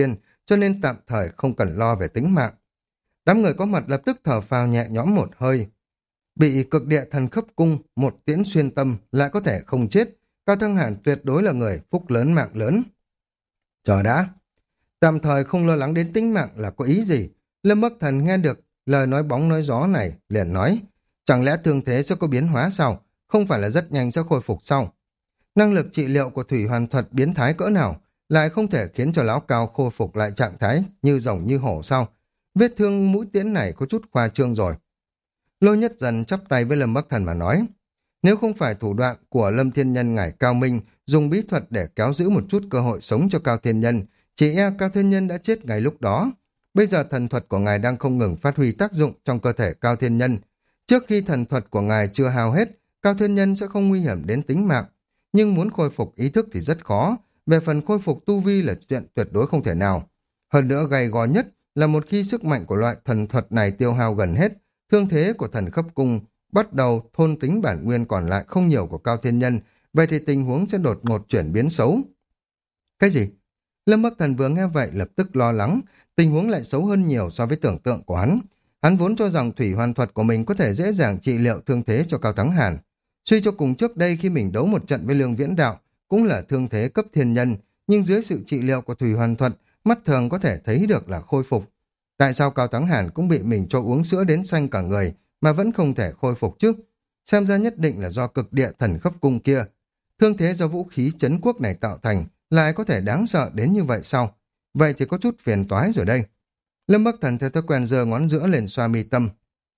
cho nên tạm thời không cần lo về tính mạng. Đám người có mặt lập tức thở phào nhẹ nhõm một hơi. Bị cực địa thần khấp cung, một tiễn xuyên tâm lại có thể không chết. Cao Thăng Hàn tuyệt đối là người phúc lớn mạng lớn. Chờ đã. Tạm thời không lo lắng đến tính mạng là có ý gì? Lâm Bắc Thần nghe được lời nói bóng nói gió này, liền nói. Chẳng lẽ thương thế sẽ có biến hóa sao? Không phải là rất nhanh sẽ khôi phục sao? Năng lực trị liệu của thủy hoàn thuật biến thái cỡ nào? Lại không thể khiến cho lão cao khôi phục lại trạng thái như rồng như hổ sao? Vết thương mũi tiễn này có chút khoa trương rồi. Lôi Nhất Dần chắp tay với Lâm Bắc Thần mà nói. Nếu không phải thủ đoạn của Lâm Thiên Nhân ngải Cao Minh dùng bí thuật để kéo giữ một chút cơ hội sống cho Cao Thiên Nhân, chỉ e Cao Thiên Nhân đã chết ngay lúc đó. Bây giờ thần thuật của ngài đang không ngừng phát huy tác dụng trong cơ thể Cao Thiên Nhân. Trước khi thần thuật của ngài chưa hao hết, Cao Thiên Nhân sẽ không nguy hiểm đến tính mạng. Nhưng muốn khôi phục ý thức thì rất khó. Về phần khôi phục tu vi là chuyện tuyệt đối không thể nào. Hơn nữa gay go nhất là một khi sức mạnh của loại thần thuật này tiêu hao gần hết, thương thế của thần khấp cung bắt đầu thôn tính bản nguyên còn lại không nhiều của Cao Thiên Nhân, vậy thì tình huống sẽ đột ngột chuyển biến xấu. Cái gì? Lâm Bắc Thần vừa nghe vậy lập tức lo lắng, tình huống lại xấu hơn nhiều so với tưởng tượng của hắn. Hắn vốn cho rằng thủy hoàn thuật của mình có thể dễ dàng trị liệu thương thế cho Cao Thắng Hàn. Suy cho cùng trước đây khi mình đấu một trận với Lương Viễn Đạo cũng là thương thế cấp thiên nhân, nhưng dưới sự trị liệu của thủy hoàn thuật, mắt thường có thể thấy được là khôi phục. Tại sao Cao Thắng Hàn cũng bị mình cho uống sữa đến xanh cả người mà vẫn không thể khôi phục chứ? Xem ra nhất định là do cực địa thần khấp cung kia. Thương thế do vũ khí trấn quốc này tạo thành lại có thể đáng sợ đến như vậy sao? Vậy thì có chút phiền toái rồi đây. Lâm Bắc Thần theo thói quen giơ ngón giữa lên xoa mi tâm.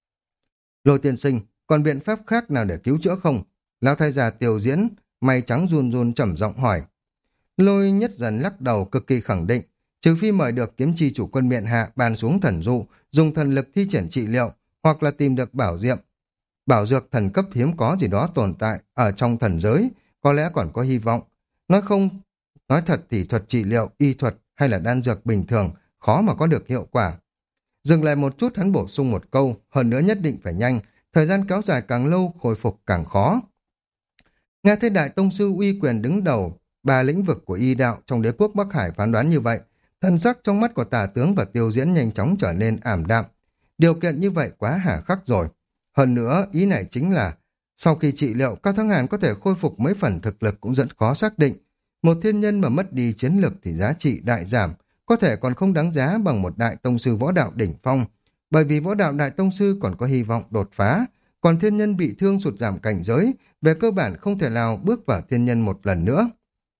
Lôi tiên sinh, còn biện pháp khác nào để cứu chữa không? Lão thái già Tiêu Diễn, mày trắng run run trầm giọng hỏi. Lôi Nhất Dần lắc đầu cực kỳ khẳng định, trừ phi mời được kiếm chi chủ quân miện hạ bàn xuống thần dụ, dùng thần lực thi triển trị liệu, hoặc là tìm được bảo diệm, bảo dược thần cấp hiếm có gì đó tồn tại ở trong thần giới, có lẽ còn có hy vọng. Nói không, nói thật thì thuật trị liệu, y thuật hay là đan dược bình thường khó mà có được hiệu quả. Dừng lại một chút hắn bổ sung một câu, hơn nữa nhất định phải nhanh, thời gian kéo dài càng lâu khôi phục càng khó. Nghe thấy Đại Tông Sư uy quyền đứng đầu ba lĩnh vực của y đạo trong đế quốc Bắc Hải phán đoán như vậy, thần sắc trong mắt của Tả Tướng và Tiêu Diễn nhanh chóng trở nên ảm đạm. Điều kiện như vậy quá hà khắc rồi. Hơn nữa, ý này chính là sau khi trị liệu, Cao Thắng Hàn có thể khôi phục mấy phần thực lực cũng rất khó xác định. Một thiên nhân mà mất đi chiến lực thì giá trị đại giảm, có thể còn không đáng giá bằng một đại tông sư võ đạo đỉnh phong, bởi vì võ đạo đại tông sư còn có hy vọng đột phá, còn thiên nhân bị thương sụt giảm cảnh giới, về cơ bản không thể nào bước vào thiên nhân một lần nữa.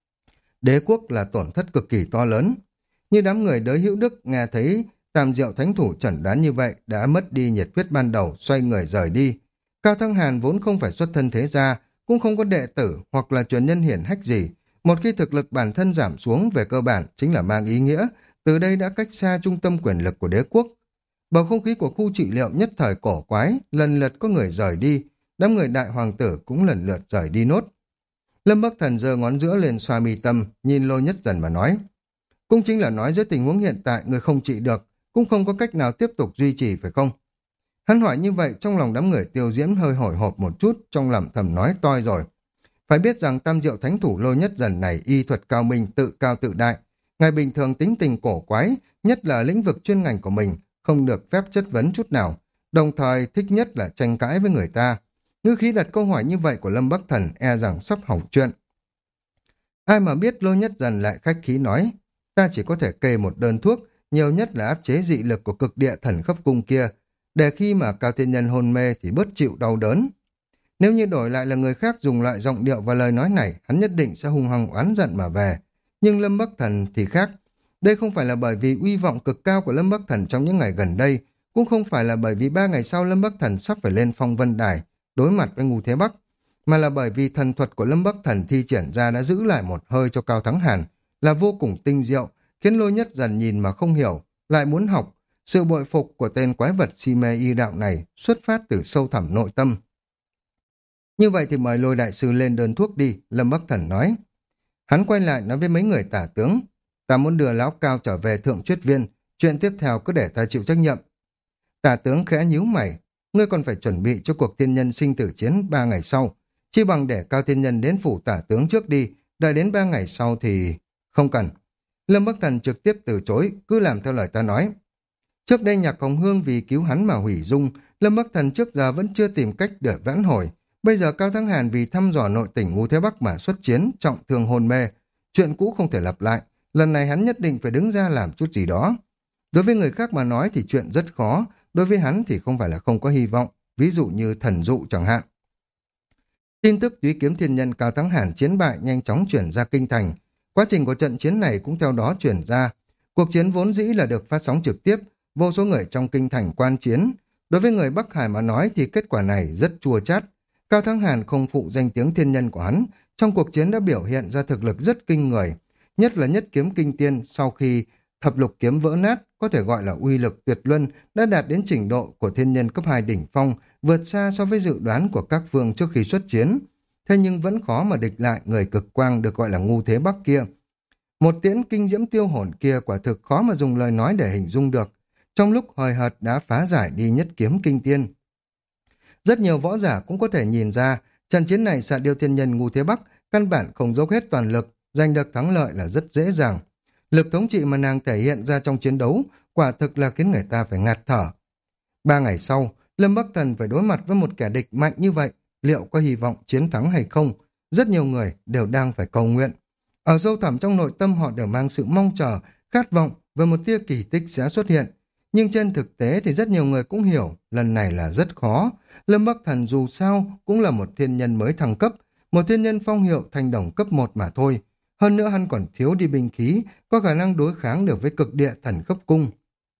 Đế quốc là tổn thất cực kỳ to lớn. Như đám người đới hữu đức nghe thấy Tam Diệu Thánh Thủ chẩn đoán như vậy đã mất đi nhiệt huyết ban đầu, xoay người rời đi. Cao Thăng Hàn vốn không phải xuất thân thế gia, cũng không có đệ tử hoặc là truyền nhân hiển hách gì. Một khi thực lực bản thân giảm xuống về cơ bản chính là mang ý nghĩa, từ đây đã cách xa trung tâm quyền lực của đế quốc. Bầu không khí của khu trị liệu nhất thời cổ quái, lần lượt có người rời đi, đám người đại hoàng tử cũng lần lượt rời đi nốt. Lâm Bắc Thần giơ ngón giữa lên xoa mi tâm, nhìn Lôi Nhất Dần mà nói. Cũng chính là nói dưới tình huống hiện tại người không trị được, cũng không có cách nào tiếp tục duy trì phải không? Hắn hỏi như vậy trong lòng đám người Tiêu Diễn hơi hồi hộp một chút, trong lòng thầm nói toi rồi. Phải biết rằng Tam Diệu Thánh Thủ Lôi Nhất Dần này y thuật cao minh, tự cao tự đại. Ngày bình thường tính tình cổ quái, nhất là lĩnh vực chuyên ngành của mình, không được phép chất vấn chút nào. Đồng thời thích nhất là tranh cãi với người ta. Ngữ khí đặt câu hỏi như vậy của Lâm Bắc Thần e rằng sắp hỏng chuyện. Ai mà biết Lôi Nhất Dần lại khách khí nói, ta chỉ có thể kê một đơn thuốc, nhiều nhất là áp chế dị lực của cực địa thần khấp cung kia, để khi mà Cao Thiên Nhân hôn mê thì bớt chịu đau đớn. Nếu như đổi lại là người khác dùng loại giọng điệu và lời nói này, hắn nhất định sẽ hung hăng oán giận mà về. Nhưng Lâm Bắc Thần thì khác. Đây không phải là bởi vì uy vọng cực cao của Lâm Bắc Thần trong những ngày gần đây, cũng không phải là bởi vì ba ngày sau Lâm Bắc Thần sắp phải lên phong vân đài, đối mặt với Ngưu Thế Bắc, mà là bởi vì thần thuật của Lâm Bắc Thần thi triển ra đã giữ lại một hơi cho Cao Thắng Hàn, là vô cùng tinh diệu, khiến Lôi Nhất Dần nhìn mà không hiểu, lại muốn học. Sự bội phục của tên quái vật si mê y đạo này xuất phát từ sâu thẳm nội tâm. Như vậy thì mời Lôi đại sư lên đơn thuốc đi, Lâm Bắc Thần nói. Hắn quay lại nói với mấy người Tả Tướng, ta muốn đưa lão Cao trở về thượng chuyết viên, chuyện tiếp theo cứ để ta chịu trách nhiệm. Tả Tướng khẽ nhíu mày, ngươi còn phải chuẩn bị cho cuộc thiên nhân sinh tử chiến ba ngày sau, chi bằng để Cao Thiên Nhân đến phủ Tả Tướng trước đi, đợi đến ba ngày sau thì... Không cần. Lâm Bắc Thần trực tiếp từ chối, cứ làm theo lời ta nói. Trước đây Nhạc Hồng Hương vì cứu hắn mà hủy dung, Lâm Bắc Thần trước giờ vẫn chưa tìm cách để vãn hồi. Bây giờ Cao Thắng Hàn vì thăm dò nội tình Ngũ Thế Bắc mà xuất chiến, trọng thương hôn mê. Chuyện cũ không thể lặp lại, lần này hắn nhất định phải đứng ra làm chút gì đó. Đối với người khác mà nói thì chuyện rất khó, đối với hắn thì không phải là không có hy vọng, ví dụ như thần dụ chẳng hạn. Tin tức Túy Kiếm Thiên Nhân Cao Thắng Hàn chiến bại nhanh chóng chuyển ra kinh thành. Quá trình của trận chiến này cũng theo đó chuyển ra. Cuộc chiến vốn dĩ là được phát sóng trực tiếp, vô số người trong kinh thành quan chiến. Đối với người Bắc Hải mà nói thì kết quả này rất chua chát. Cao Thắng Hàn không phụ danh tiếng thiên nhân của hắn, trong cuộc chiến đã biểu hiện ra thực lực rất kinh người. Nhất là nhất kiếm kinh tiên sau khi thập lục kiếm vỡ nát, có thể gọi là uy lực tuyệt luân, đã đạt đến trình độ của thiên nhân cấp hai đỉnh phong, vượt xa so với dự đoán của các phương trước khi xuất chiến. Thế nhưng vẫn khó mà địch lại người cực quang được gọi là Ngu Thế Bắc kia. Một tiễn kinh diễm tiêu hồn kia quả thực khó mà dùng lời nói để hình dung được. Trong lúc hời hợt đã phá giải đi nhất kiếm kinh tiên. Rất nhiều võ giả cũng có thể nhìn ra, trận chiến này Xạ Điêu Thiên Nhân Ngu Thế Bắc căn bản không dốc hết toàn lực, giành được thắng lợi là rất dễ dàng. Lực thống trị mà nàng thể hiện ra trong chiến đấu quả thực là khiến người ta phải ngạt thở. Ba ngày sau, Lâm Bắc Thần phải đối mặt với một kẻ địch mạnh như vậy, liệu có hy vọng chiến thắng hay không? Rất nhiều người đều đang phải cầu nguyện. Ở sâu thẳm trong nội tâm họ đều mang sự mong chờ, khát vọng về một tia kỳ tích sẽ xuất hiện. Nhưng trên thực tế thì rất nhiều người cũng hiểu lần này là rất khó. Lâm Bắc Thần dù sao cũng là một thiên nhân mới thăng cấp, một thiên nhân phong hiệu thanh đồng cấp một mà thôi. Hơn nữa hắn còn thiếu đi binh khí, có khả năng đối kháng được với cực địa thần khấp cung.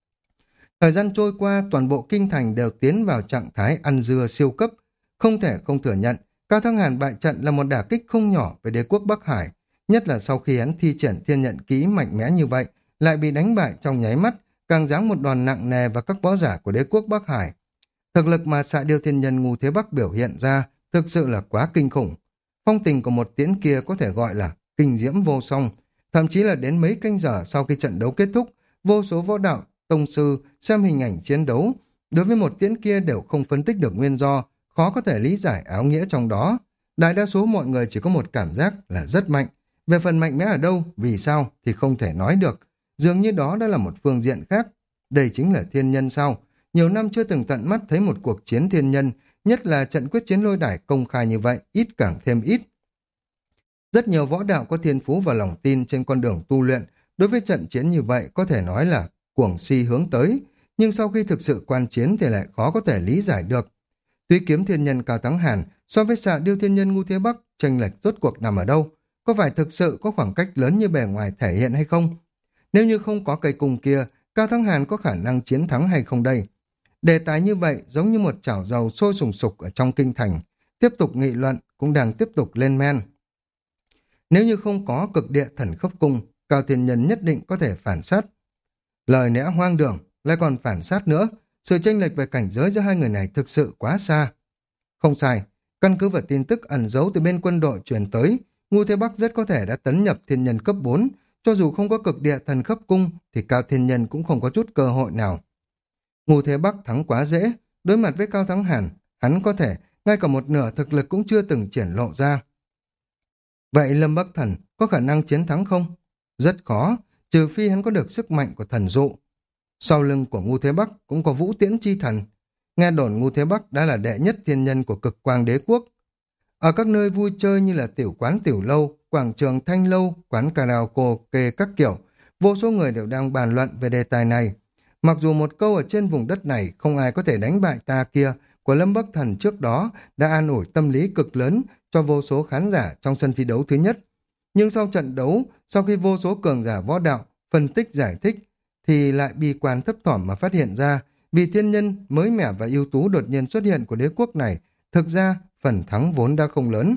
Thời gian trôi qua, toàn bộ kinh thành đều tiến vào trạng thái ăn dưa siêu cấp. Không thể không thừa nhận, Cao Thắng Hàn bại trận là một đả kích không nhỏ về đế quốc Bắc Hải. Nhất là sau khi hắn thi triển thiên nhận kỹ mạnh mẽ như vậy, lại bị đánh bại trong nháy mắt, càng giáng một đòn nặng nề vào các võ giả của đế quốc Bắc Hải. Thực lực mà Xạ Điêu Thiên Nhân Ngu Thế Bắc biểu hiện ra thực sự là quá kinh khủng. Phong tình của một tiễn kia có thể gọi là kinh diễm vô song. Thậm chí là đến mấy canh giờ sau khi trận đấu kết thúc, vô số võ đạo, tông sư xem hình ảnh chiến đấu. Đối với một tiễn kia đều không phân tích được nguyên do, khó có thể lý giải áo nghĩa trong đó. Đại đa số mọi người chỉ có một cảm giác là rất mạnh. Về phần mạnh mẽ ở đâu, vì sao thì không thể nói được. Dường như đó đã là một phương diện khác. Đây chính là thiên nhân sao? Nhiều năm chưa từng tận mắt thấy một cuộc chiến thiên nhân, nhất là trận quyết chiến lôi đài công khai như vậy, ít càng thêm ít. Rất nhiều võ đạo có thiên phú và lòng tin trên con đường tu luyện, đối với trận chiến như vậy có thể nói là cuồng si hướng tới, nhưng sau khi thực sự quan chiến thì lại khó có thể lý giải được. Túy Kiếm Thiên Nhân Cao Thắng Hàn so với Xạ Điêu Thiên Nhân Ngu Thế Bắc chênh lệch rốt cuộc nằm ở đâu? Có phải thực sự có khoảng cách lớn như bề ngoài thể hiện hay không? Nếu như không có cây cung kia, Cao Thắng Hàn có khả năng chiến thắng hay không đây? Đề tài như vậy giống như một chảo dầu sôi sùng sục ở trong kinh thành, tiếp tục nghị luận cũng đang tiếp tục lên men. Nếu như không có cực địa thần khốc cung, Cao Thiên Nhân nhất định có thể phản sát. Lời lẽ hoang đường, lại còn phản sát nữa, sự chênh lệch về cảnh giới giữa hai người này thực sự quá xa. Không sai, căn cứ vào tin tức ẩn giấu từ bên quân đội truyền tới, Ngu Thế Bắc rất có thể đã tấn nhập thiên nhân cấp bốn, cho dù không có cực địa thần khốc cung thì Cao Thiên Nhân cũng không có chút cơ hội nào. Ngu Thế Bắc thắng quá dễ, đối mặt với Cao Thắng Hàn, hắn có thể ngay cả một nửa thực lực cũng chưa từng triển lộ ra. Vậy Lâm Bắc Thần có khả năng chiến thắng không? Rất khó, trừ phi hắn có được sức mạnh của thần dụ. Sau lưng của Ngu Thế Bắc cũng có Vũ Tiễn Chi Thần. Nghe đồn Ngu Thế Bắc đã là đệ nhất thiên nhân của cực quang đế quốc. Ở các nơi vui chơi như là tiểu quán tiểu lâu, quảng trường thanh lâu, quán karaoke các kiểu, vô số người đều đang bàn luận về đề tài này. Mặc dù một câu ở trên vùng đất này không ai có thể đánh bại ta kia của Lâm Bắc Thần trước đó đã an ủi tâm lý cực lớn cho vô số khán giả trong sân thi đấu thứ nhất. Nhưng sau trận đấu, sau khi vô số cường giả võ đạo phân tích giải thích, thì lại bi quan thấp thỏm mà phát hiện ra vì thiên nhân mới mẻ và ưu tú đột nhiên xuất hiện của đế quốc này, thực ra phần thắng vốn đã không lớn.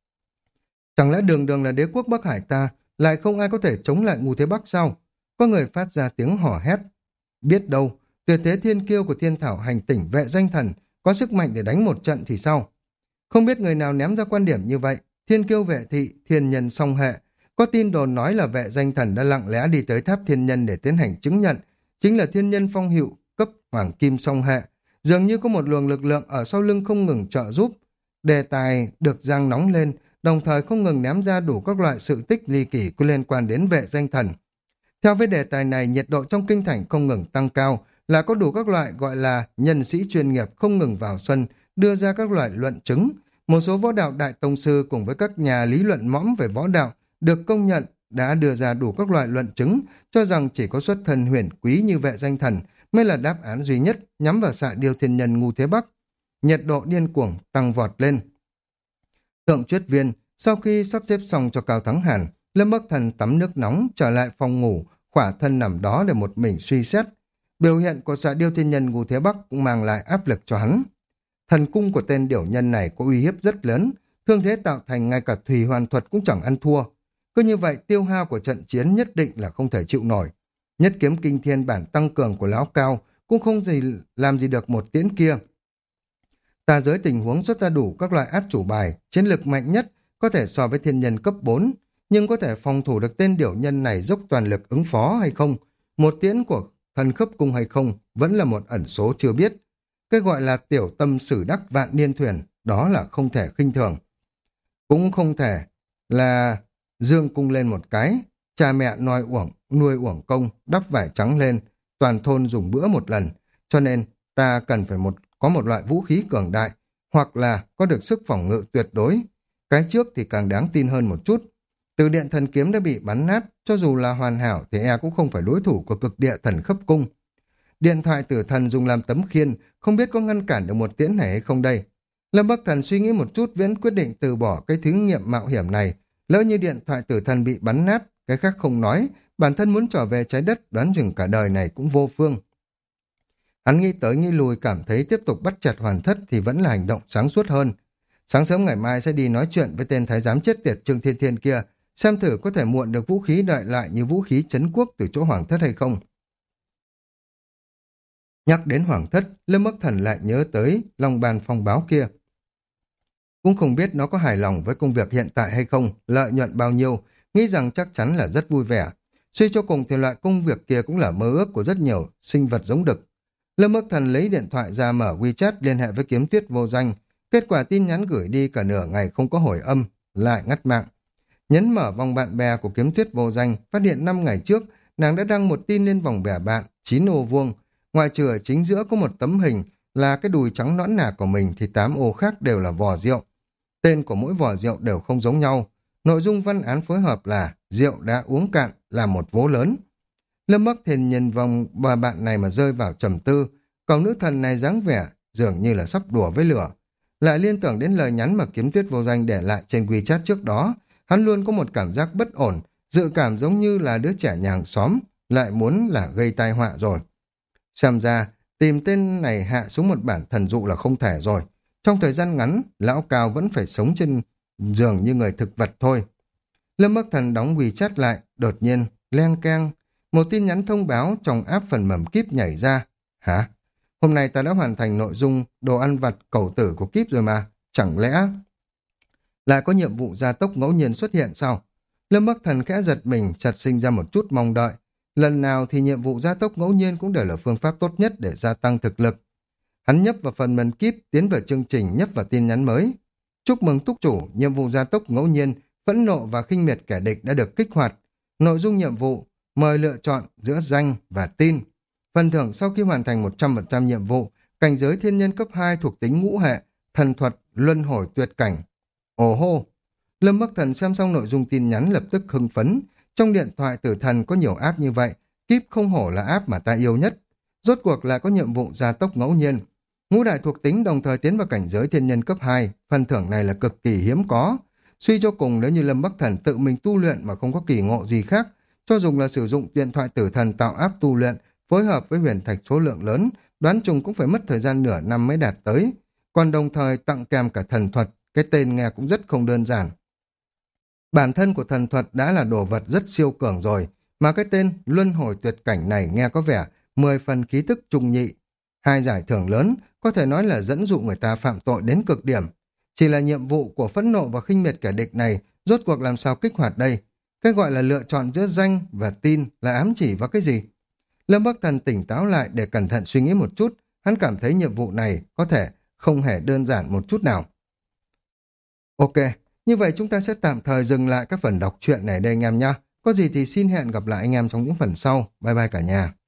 Chẳng lẽ đường đường là đế quốc Bắc Hải ta lại không ai có thể chống lại Ngu Thế Bắc sao? Có người phát ra tiếng hò hét. Biết đâu, tuyệt thế thiên kiêu của thiên thảo hành tỉnh vệ danh thần có sức mạnh để đánh một trận thì sao? Không biết người nào ném ra quan điểm như vậy. Thiên kiêu vệ thị, thiên nhân song hệ. Có tin đồn nói là vệ danh thần đã lặng lẽ đi tới tháp thiên nhân để tiến hành chứng nhận. Chính là thiên nhân phong hữu cấp hoàng kim song hệ. Dường như có một luồng lực lượng ở sau lưng không ngừng trợ giúp. Đề tài được giăng nóng lên, đồng thời không ngừng ném ra đủ các loại sự tích ly kỳ có liên quan đến vệ danh thần. Theo với đề tài này, nhiệt độ trong kinh thành không ngừng tăng cao, là có đủ các loại gọi là nhân sĩ chuyên nghiệp không ngừng vào sân, đưa ra các loại luận chứng. Một số võ đạo đại tông sư cùng với các nhà lý luận mõm về võ đạo được công nhận đã đưa ra đủ các loại luận chứng, cho rằng chỉ có xuất thân huyền quý như Vệ Danh Thần mới là đáp án duy nhất nhắm vào Xạ Điêu Thiên Nhân Ngu Thế Bắc. Nhiệt độ điên cuồng tăng vọt lên. Thượng Chuyết Viên sau khi sắp xếp xong cho Cao Thắng Hàn, Lâm Bắc Thần tắm nước nóng trở lại phòng ngủ, khỏa thân nằm đó để một mình suy xét. Biểu hiện của Xạ Điêu Thiên Nhân Ngu Thế Bắc cũng mang lại áp lực cho hắn. Thần cung của tên điểu nhân này có uy hiếp rất lớn, thương thế tạo thành ngay cả Thủy Hoàn Thuật cũng chẳng ăn thua. Cứ như vậy tiêu hao của trận chiến nhất định là không thể chịu nổi. Nhất kiếm kinh thiên bản tăng cường của lão Cao cũng không gì làm gì được một tiễn kia. Tà giới tình huống xuất ra đủ các loại át chủ bài, chiến lực mạnh nhất có thể so với thiên nhân cấp bốn, nhưng có thể phòng thủ được tên điểu nhân này dốc toàn lực ứng phó hay không, một tiễn của thần khớp cung hay không, vẫn là một ẩn số chưa biết. Cái gọi là tiểu tâm sử đắc vạn niên thuyền, đó là không thể khinh thường. Cũng không thể là dương cung lên một cái, cha mẹ nuôi uổng, nuôi uổng công, đắp vải trắng lên, toàn thôn dùng bữa một lần, cho nên ta cần phải một có một loại vũ khí cường đại, hoặc là có được sức phòng ngự tuyệt đối. Cái trước thì càng đáng tin hơn một chút. Từ điện thần kiếm đã bị bắn nát, cho dù là hoàn hảo thì e cũng không phải đối thủ của cực địa thần khớp cung. Điện thoại tử thần dùng làm tấm khiên, không biết có ngăn cản được một tiễn này hay không đây. Lâm Bắc Thần suy nghĩ một chút vẫn quyết định từ bỏ cái thí nghiệm mạo hiểm này. Lỡ như điện thoại tử thần bị bắn nát, cái khác không nói, bản thân muốn trở về trái đất đoán chừng cả đời này cũng vô phương. Hắn nghĩ tới nghĩ lùi cảm thấy tiếp tục bắt chặt Hoàn Thất thì vẫn là hành động sáng suốt hơn. Sáng sớm ngày mai sẽ đi nói chuyện với tên thái giám chết tiệt Trương Thiên Thiên kia, xem thử có thể muộn được vũ khí đợi lại như vũ khí trấn quốc từ chỗ Hoàng Thất hay không. Nhắc đến Hoàng Thất, Lâm Bắc Thần lại nhớ tới Long Bàn phong báo kia. Cũng không biết nó có hài lòng với công việc hiện tại hay không, lợi nhuận bao nhiêu, nghĩ rằng chắc chắn là rất vui vẻ. Suy cho cùng thì loại công việc kia cũng là mơ ước của rất nhiều sinh vật giống đực. Lâm Bắc Thần lấy điện thoại ra mở WeChat liên hệ với Kiếm Tuyết Vô Danh, kết quả tin nhắn gửi đi cả nửa ngày không có hồi âm, lại ngắt mạng. Nhấn mở vòng bạn bè của Kiếm Tuyết Vô Danh, phát hiện năm ngày trước, nàng đã đăng một tin lên vòng bè bạn, chín ô vuông. Ngoài trừ ở chính giữa có một tấm hình là cái đùi trắng nõn nà của mình thì tám ô khác đều là vò rượu. Tên của mỗi vò rượu đều không giống nhau. Nội dung văn án phối hợp là rượu đã uống cạn là một vố lớn. Lâm Bắc Thần nhìn vòng bà bạn này mà rơi vào trầm tư. Cậu nữ thần này dáng vẻ dường như là sắp đùa với lửa. Lại liên tưởng đến lời nhắn mà Kiếm Tuyết Vô Danh để lại trên WeChat trước đó. Hắn luôn có một cảm giác bất ổn, dự cảm giống như là đứa trẻ nhà hàng xóm, lại muốn là gây tai họa rồi. Xem ra, tìm tên này hạ xuống một bản thần dụ là không thể rồi. Trong thời gian ngắn, lão Cao vẫn phải sống trên giường như người thực vật thôi. Lâm Bắc Thần đóng WeChat lại, đột nhiên, leng keng. Một tin nhắn thông báo trong app phần mầm kíp nhảy ra. Hả? Hôm nay ta đã hoàn thành nội dung đồ ăn vặt cầu tử của kíp rồi mà. Chẳng lẽ lại có nhiệm vụ gia tốc ngẫu nhiên xuất hiện sao? Lâm Bắc Thần khẽ giật mình, chợt sinh ra một chút mong đợi. Lần nào thì nhiệm vụ gia tốc ngẫu nhiên cũng đều là phương pháp tốt nhất để gia tăng thực lực. Hắn nhấp vào phần mềm kíp, tiến vào chương trình nhấp vào tin nhắn mới. Chúc mừng túc chủ, nhiệm vụ gia tốc ngẫu nhiên, phẫn nộ và khinh miệt kẻ địch đã được kích hoạt. Nội dung nhiệm vụ, mời lựa chọn giữa danh và tin. Phần thưởng sau khi hoàn thành một trăm phần trăm nhiệm vụ, cảnh giới thiên nhân cấp hai thuộc tính ngũ hệ, thần thuật, luân hồi tuyệt cảnh. Ồ hô! Lâm Bắc Thần xem xong nội dung tin nhắn lập tức hưng phấn. Trong điện thoại tử thần có nhiều app như vậy, kíp không hổ là app mà ta yêu nhất. Rốt cuộc lại có nhiệm vụ gia tốc ngẫu nhiên. Ngũ đại thuộc tính đồng thời tiến vào cảnh giới thiên nhân cấp hai, phần thưởng này là cực kỳ hiếm có. Suy cho cùng nếu như Lâm Bắc Thần tự mình tu luyện mà không có kỳ ngộ gì khác, cho dùng là sử dụng điện thoại tử thần tạo app tu luyện, phối hợp với huyền thạch số lượng lớn, đoán chừng cũng phải mất thời gian nửa năm mới đạt tới. Còn đồng thời tặng kèm cả thần thuật, cái tên nghe cũng rất không đơn giản. Bản thân của thần thuật đã là đồ vật rất siêu cường rồi, mà cái tên luân hồi tuyệt cảnh này nghe có vẻ mười phần khí tức trung nhị. Hai giải thưởng lớn có thể nói là dẫn dụ người ta phạm tội đến cực điểm. Chỉ là nhiệm vụ của phẫn nộ và khinh miệt kẻ địch này rốt cuộc làm sao kích hoạt đây? Cái gọi là lựa chọn giữa danh và tin là ám chỉ vào cái gì? Lâm Bắc Thần tỉnh táo lại để cẩn thận suy nghĩ một chút, hắn cảm thấy nhiệm vụ này có thể không hề đơn giản một chút nào. Ok, như vậy chúng ta sẽ tạm thời dừng lại các phần đọc truyện này đây anh em nhé. Có gì thì xin hẹn gặp lại anh em trong những phần sau. Bye bye cả nhà.